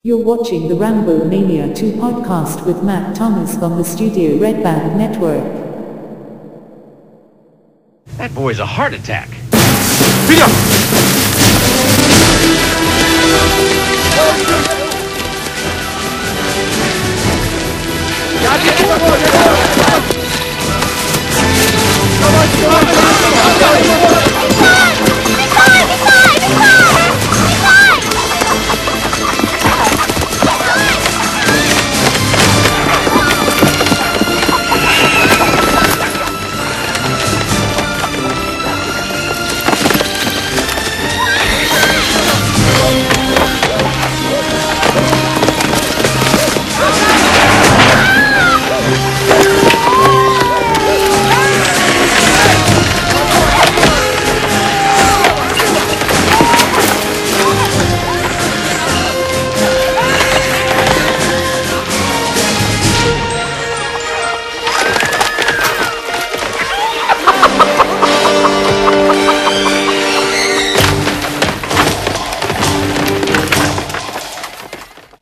You're watching the Rambo Mania 2 podcast with Matt Thomas on the Studio Red Band Network. That boy's a heart attack. Beat up!